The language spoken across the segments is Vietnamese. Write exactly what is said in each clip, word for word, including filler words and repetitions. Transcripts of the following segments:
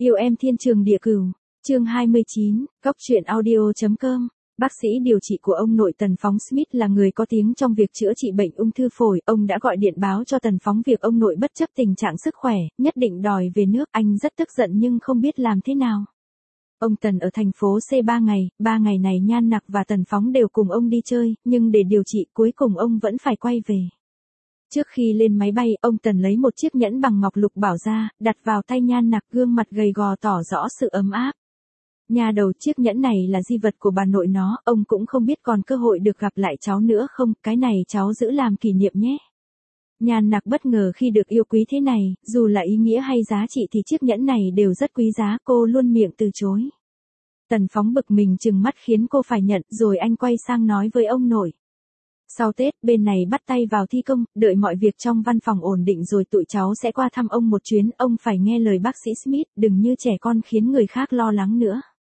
Yêu em thiên trường địa cửu. Chương hai mươi chín, Cóc truyện audio.com. Bác sĩ điều trị của ông nội Tần Phóng Smith là người có tiếng trong việc chữa trị bệnh ung thư phổi. Ông đã gọi điện báo cho Tần Phóng việc ông nội bất chấp tình trạng sức khỏe, nhất định đòi về nước. Anh rất tức giận nhưng không biết làm thế nào. Ông Tần ở thành phố C ba ngày, ba ngày này Nhan Nặc và Tần Phóng đều cùng ông đi chơi, nhưng để điều trị cuối cùng ông vẫn phải quay về. Trước khi lên máy bay, ông Tần lấy một chiếc nhẫn bằng ngọc lục bảo ra, đặt vào tay Nhan Nặc, gương mặt gầy gò tỏ rõ sự ấm áp. Nhà đầu, chiếc nhẫn này là di vật của bà nội nó, ông cũng không biết còn cơ hội được gặp lại cháu nữa không, cái này cháu giữ làm kỷ niệm nhé. Nhan Nặc bất ngờ khi được yêu quý thế này, dù là ý nghĩa hay giá trị thì chiếc nhẫn này đều rất quý giá, cô luôn miệng từ chối. Tần Phóng bực mình trừng mắt khiến cô phải nhận, rồi anh quay sang nói với ông nội. Sau Tết, bên này bắt tay vào thi công, đợi mọi việc trong văn phòng ổn định rồi tụi cháu sẽ qua thăm ông một chuyến, ông phải nghe lời bác sĩ Smith, đừng như trẻ con khiến người khác lo lắng nữa.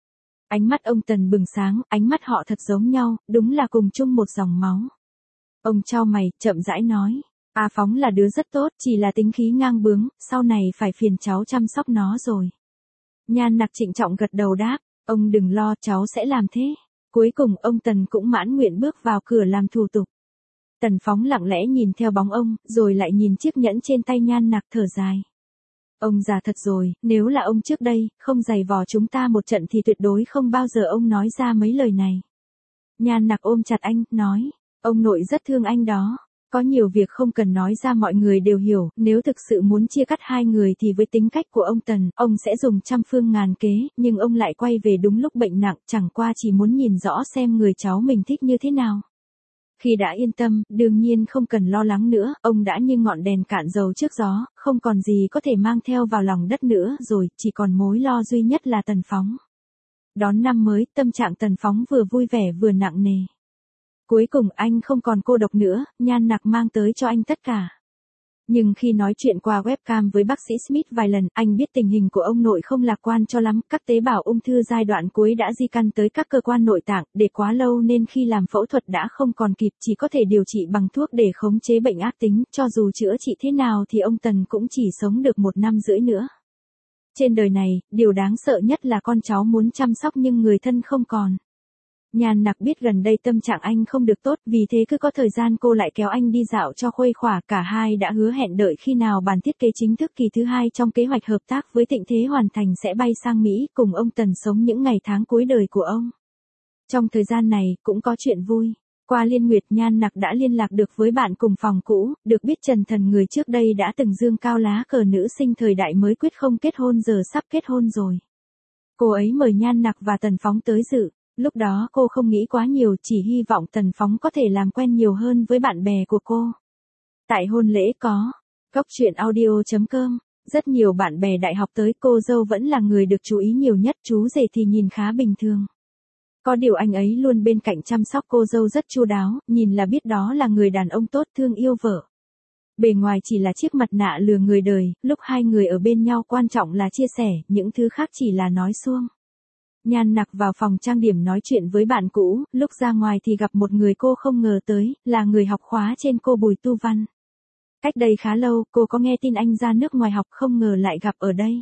Ánh mắt ông Tần bừng sáng, ánh mắt họ thật giống nhau, đúng là cùng chung một dòng máu. Ông chau mày, chậm rãi nói, A Phóng là đứa rất tốt, chỉ là tính khí ngang bướng, sau này phải phiền cháu chăm sóc nó rồi. Nhan Nặc trịnh trọng gật đầu đáp, ông đừng lo, cháu sẽ làm thế. Cuối cùng ông Tần cũng mãn nguyện bước vào cửa làm thủ tục. Tần Phóng lặng lẽ nhìn theo bóng ông, rồi lại nhìn chiếc nhẫn trên tay Nhan Nặc thở dài. Ông già thật rồi, nếu là ông trước đây, không giày vò chúng ta một trận thì tuyệt đối không bao giờ ông nói ra mấy lời này. Nhan Nặc ôm chặt anh, nói, ông nội rất thương anh đó. Có nhiều việc không cần nói ra mọi người đều hiểu, nếu thực sự muốn chia cắt hai người thì với tính cách của ông Tần, ông sẽ dùng trăm phương ngàn kế, nhưng ông lại quay về đúng lúc bệnh nặng, chẳng qua chỉ muốn nhìn rõ xem người cháu mình thích như thế nào. Khi đã yên tâm, đương nhiên không cần lo lắng nữa, ông đã như ngọn đèn cạn dầu trước gió, không còn gì có thể mang theo vào lòng đất nữa rồi, chỉ còn mối lo duy nhất là Tần Phóng. Đón năm mới, tâm trạng Tần Phóng vừa vui vẻ vừa nặng nề. Cuối cùng anh không còn cô độc nữa, Nhan Nặc mang tới cho anh tất cả. Nhưng khi nói chuyện qua webcam với bác sĩ Smith vài lần, anh biết tình hình của ông nội không lạc quan cho lắm, các tế bào ung thư giai đoạn cuối đã di căn tới các cơ quan nội tạng, để quá lâu nên khi làm phẫu thuật đã không còn kịp, chỉ có thể điều trị bằng thuốc để khống chế bệnh ác tính, cho dù chữa trị thế nào thì ông Tần cũng chỉ sống được một năm rưỡi nữa. Trên đời này, điều đáng sợ nhất là con cháu muốn chăm sóc nhưng người thân không còn. Nhan Nặc biết gần đây tâm trạng anh không được tốt, vì thế cứ có thời gian cô lại kéo anh đi dạo cho khuây khỏa, cả hai đã hứa hẹn đợi khi nào bản thiết kế chính thức kỳ thứ hai trong kế hoạch hợp tác với Thịnh Thế hoàn thành sẽ bay sang Mỹ, cùng ông Tần sống những ngày tháng cuối đời của ông. Trong thời gian này, cũng có chuyện vui. Qua Liên Nguyệt, Nhan Nặc đã liên lạc được với bạn cùng phòng cũ, được biết Trần Thần người trước đây đã từng dương cao lá cờ nữ sinh thời đại mới quyết không kết hôn giờ sắp kết hôn rồi. Cô ấy mời Nhan Nặc và Tần Phóng tới dự. Lúc đó cô không nghĩ quá nhiều, chỉ hy vọng Tần Phóng có thể làm quen nhiều hơn với bạn bè của cô. Tại hôn lễ có Cóc truyện audio.com, rất nhiều bạn bè đại học tới, cô dâu vẫn là người được chú ý nhiều nhất, chú rể thì nhìn khá bình thường. Có điều anh ấy luôn bên cạnh chăm sóc cô dâu rất chu đáo, nhìn là biết đó là người đàn ông tốt thương yêu vợ. Bề ngoài chỉ là chiếc mặt nạ lừa người đời, lúc hai người ở bên nhau quan trọng là chia sẻ, những thứ khác chỉ là nói suông. Nhan Nặc vào phòng trang điểm nói chuyện với bạn cũ, lúc ra ngoài thì gặp một người cô không ngờ tới, là người học khóa trên cô Bùi Tu Văn. Cách đây khá lâu, cô có nghe tin anh ra nước ngoài học, không ngờ lại gặp ở đây.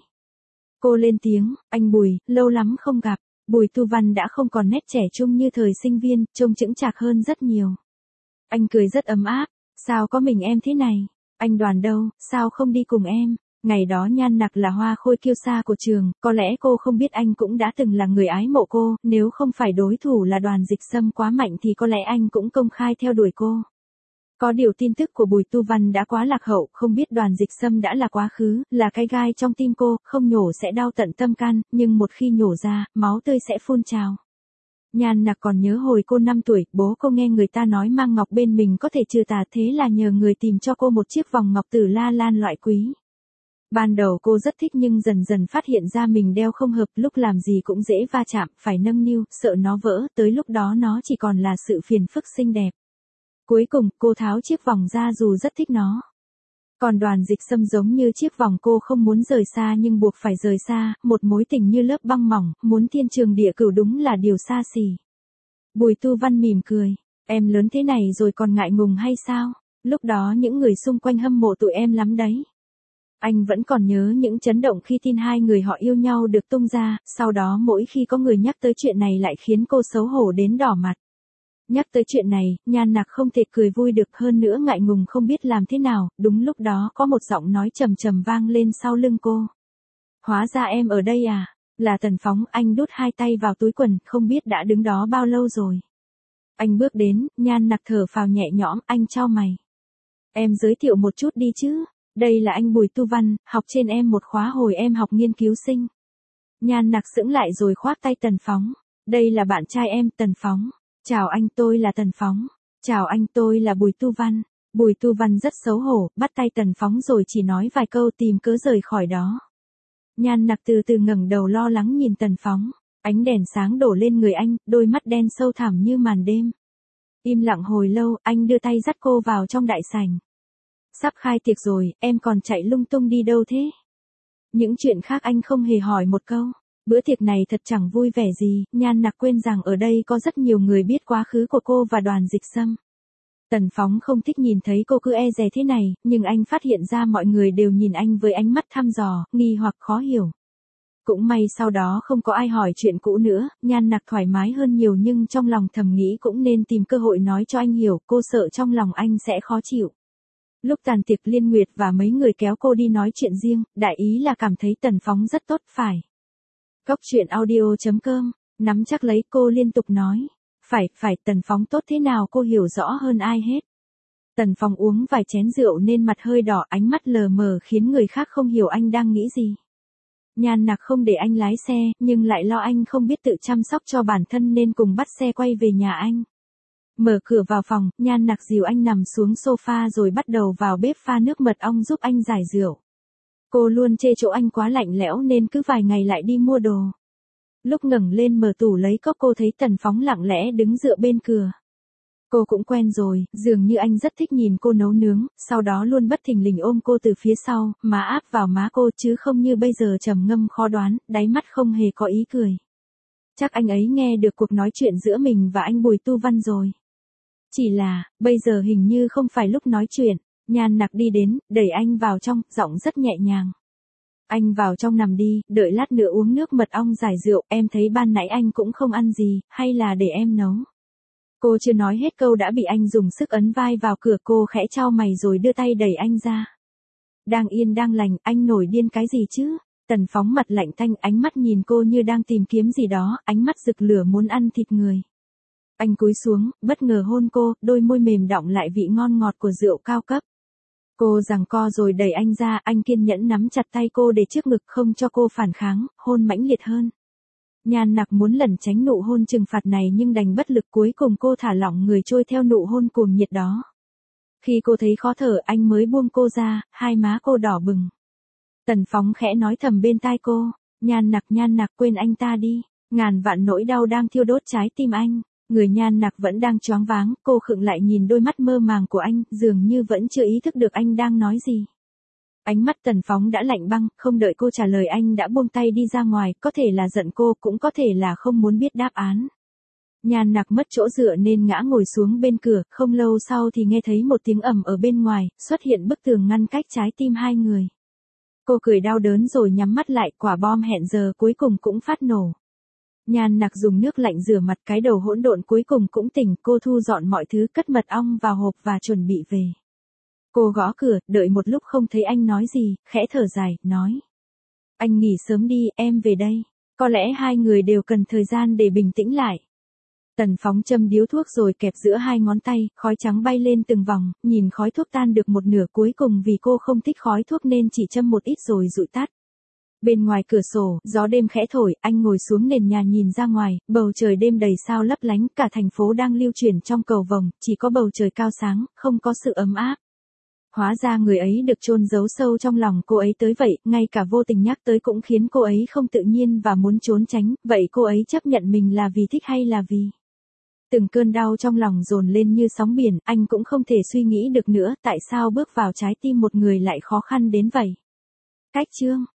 Cô lên tiếng, anh Bùi, lâu lắm không gặp. Bùi Tu Văn đã không còn nét trẻ trung như thời sinh viên, trông chững chạc hơn rất nhiều. Anh cười rất ấm áp, sao có mình em thế này? Anh Đoàn đâu, sao không đi cùng em? Ngày đó Nhan Nặc là hoa khôi kiêu sa của trường, có lẽ cô không biết anh cũng đã từng là người ái mộ cô, nếu không phải đối thủ là Đoàn Dịch Sâm quá mạnh thì có lẽ anh cũng công khai theo đuổi cô. Có điều tin tức của Bùi Tu Văn đã quá lạc hậu, không biết Đoàn Dịch Sâm đã là quá khứ, là cái gai trong tim cô, không nhổ sẽ đau tận tâm can, nhưng một khi nhổ ra, máu tươi sẽ phun trào. Nhan Nặc còn nhớ hồi cô năm tuổi, bố cô nghe người ta nói mang ngọc bên mình có thể trừ tà, thế là nhờ người tìm cho cô một chiếc vòng ngọc Tử La Lan loại quý. Ban đầu cô rất thích nhưng dần dần phát hiện ra mình đeo không hợp, lúc làm gì cũng dễ va chạm, phải nâng niu, sợ nó vỡ, tới lúc đó nó chỉ còn là sự phiền phức xinh đẹp. Cuối cùng, cô tháo chiếc vòng ra dù rất thích nó. Còn Đoàn Dịch Sâm giống như chiếc vòng, cô không muốn rời xa nhưng buộc phải rời xa, một mối tình như lớp băng mỏng, muốn thiên trường địa cửu đúng là điều xa xỉ. Bùi Tu Văn mỉm cười, em lớn thế này rồi còn ngại ngùng hay sao? Lúc đó những người xung quanh hâm mộ tụi em lắm đấy. Anh vẫn còn nhớ những chấn động khi tin hai người họ yêu nhau được tung ra, sau đó mỗi khi có người nhắc tới chuyện này lại khiến cô xấu hổ đến đỏ mặt. Nhắc tới chuyện này, Nhan Nặc không thể cười vui được, hơn nữa ngại ngùng không biết làm thế nào, đúng lúc đó có một giọng nói trầm trầm vang lên sau lưng cô. Hóa ra em ở đây à? Là Tần Phóng. Anh đút hai tay vào túi quần, không biết đã đứng đó bao lâu rồi. Anh bước đến, Nhan Nặc thở phào nhẹ nhõm, anh chau mày. Em giới thiệu một chút đi chứ. Đây là anh Bùi Tu Văn, học trên em một khóa hồi em học nghiên cứu sinh. Nhan Nặc sững lại rồi khoác tay Tần Phóng. Đây là bạn trai em, Tần Phóng. Chào anh, tôi là Tần Phóng. Chào anh, tôi là Bùi Tu Văn. Bùi Tu Văn rất xấu hổ, bắt tay Tần Phóng rồi chỉ nói vài câu tìm cớ rời khỏi đó. Nhan Nặc từ từ ngẩng đầu lo lắng nhìn Tần Phóng. Ánh đèn sáng đổ lên người anh, đôi mắt đen sâu thẳm như màn đêm. Im lặng hồi lâu, anh đưa tay dắt cô vào trong đại sảnh. Sắp khai tiệc rồi, em còn chạy lung tung đi đâu thế? Những chuyện khác anh không hề hỏi một câu. Bữa tiệc này thật chẳng vui vẻ gì, Nhan Nặc quên rằng ở đây có rất nhiều người biết quá khứ của cô và Đoàn Dịch Sâm. Tần Phóng không thích nhìn thấy cô cứ e dè thế này, nhưng anh phát hiện ra mọi người đều nhìn anh với ánh mắt thăm dò, nghi hoặc khó hiểu. Cũng may sau đó không có ai hỏi chuyện cũ nữa, Nhan Nặc thoải mái hơn nhiều, nhưng trong lòng thầm nghĩ cũng nên tìm cơ hội nói cho anh hiểu, cô sợ trong lòng anh sẽ khó chịu. Lúc tàn tiệc Liên Nguyệt và mấy người kéo cô đi nói chuyện riêng, đại ý là cảm thấy Tần Phóng rất tốt phải. Góc truyện audio chấm com, nắm chắc lấy cô liên tục nói. Phải, phải, Tần Phóng tốt thế nào cô hiểu rõ hơn ai hết. Tần Phóng uống vài chén rượu nên mặt hơi đỏ, ánh mắt lờ mờ khiến người khác không hiểu anh đang nghĩ gì. Nhan Nặc không để anh lái xe, nhưng lại lo anh không biết tự chăm sóc cho bản thân nên cùng bắt xe quay về nhà anh. Mở cửa vào phòng, Nhan Nặc dìu anh nằm xuống sofa rồi bắt đầu vào bếp pha nước mật ong giúp anh giải rượu. Cô luôn chê chỗ anh quá lạnh lẽo nên cứ vài ngày lại đi mua đồ. Lúc ngẩng lên mở tủ lấy cốc cô thấy Tần Phóng lặng lẽ đứng dựa bên cửa. Cô cũng quen rồi, dường như anh rất thích nhìn cô nấu nướng, sau đó luôn bất thình lình ôm cô từ phía sau, má áp vào má cô chứ không như bây giờ trầm ngâm khó đoán, đáy mắt không hề có ý cười. Chắc anh ấy nghe được cuộc nói chuyện giữa mình và anh Bùi Tu Văn rồi. Chỉ là, bây giờ hình như không phải lúc nói chuyện. Nhan Nặc đi đến, đẩy anh vào trong, giọng rất nhẹ nhàng. Anh vào trong nằm đi, đợi lát nữa uống nước mật ong giải rượu, em thấy ban nãy anh cũng không ăn gì, hay là để em nấu. Cô chưa nói hết câu đã bị anh dùng sức ấn vai vào cửa, cô khẽ chau mày rồi đưa tay đẩy anh ra. Đang yên đang lành, anh nổi điên cái gì chứ? Tần Phóng mặt lạnh tanh, ánh mắt nhìn cô như đang tìm kiếm gì đó, ánh mắt rực lửa muốn ăn thịt người. Anh cúi xuống, bất ngờ hôn cô, đôi môi mềm đọng lại vị ngon ngọt của rượu cao cấp. Cô giằng co rồi đẩy anh ra, anh kiên nhẫn nắm chặt tay cô để trước ngực không cho cô phản kháng, hôn mãnh liệt hơn. Nhan Nặc muốn lẩn tránh nụ hôn trừng phạt này nhưng đành bất lực, cuối cùng cô thả lỏng người trôi theo nụ hôn cuồng nhiệt đó. Khi cô thấy khó thở anh mới buông cô ra, hai má cô đỏ bừng. Tần Phóng khẽ nói thầm bên tai cô, Nhan Nặc Nhan Nặc quên anh ta đi, ngàn vạn nỗi đau đang thiêu đốt trái tim anh. Người Nhan Nặc vẫn đang choáng váng, cô khựng lại nhìn đôi mắt mơ màng của anh, dường như vẫn chưa ý thức được anh đang nói gì. Ánh mắt Tần Phóng đã lạnh băng, không đợi cô trả lời anh đã buông tay đi ra ngoài, có thể là giận cô, cũng có thể là không muốn biết đáp án. Nhan Nặc mất chỗ dựa nên ngã ngồi xuống bên cửa, không lâu sau thì nghe thấy một tiếng ầm ở bên ngoài, xuất hiện bức tường ngăn cách trái tim hai người. Cô cười đau đớn rồi nhắm mắt lại, quả bom hẹn giờ cuối cùng cũng phát nổ. Nhan Nặc dùng nước lạnh rửa mặt, cái đầu hỗn độn cuối cùng cũng tỉnh, cô thu dọn mọi thứ, cất mật ong vào hộp và chuẩn bị về. Cô gõ cửa, đợi một lúc không thấy anh nói gì, khẽ thở dài, nói. Anh nghỉ sớm đi, em về đây. Có lẽ hai người đều cần thời gian để bình tĩnh lại. Tần Phóng châm điếu thuốc rồi kẹp giữa hai ngón tay, khói trắng bay lên từng vòng, nhìn khói thuốc tan được một nửa, cuối cùng vì cô không thích khói thuốc nên chỉ châm một ít rồi dụi tắt. Bên ngoài cửa sổ, gió đêm khẽ thổi, anh ngồi xuống nền nhà nhìn ra ngoài, bầu trời đêm đầy sao lấp lánh, cả thành phố đang lưu chuyển trong cầu vồng, chỉ có bầu trời cao sáng, không có sự ấm áp. Hóa ra người ấy được chôn giấu sâu trong lòng cô ấy tới vậy, ngay cả vô tình nhắc tới cũng khiến cô ấy không tự nhiên và muốn trốn tránh, vậy cô ấy chấp nhận mình là vì thích hay là vì... Từng cơn đau trong lòng dồn lên như sóng biển, anh cũng không thể suy nghĩ được nữa, tại sao bước vào trái tim một người lại khó khăn đến vậy. Cách chương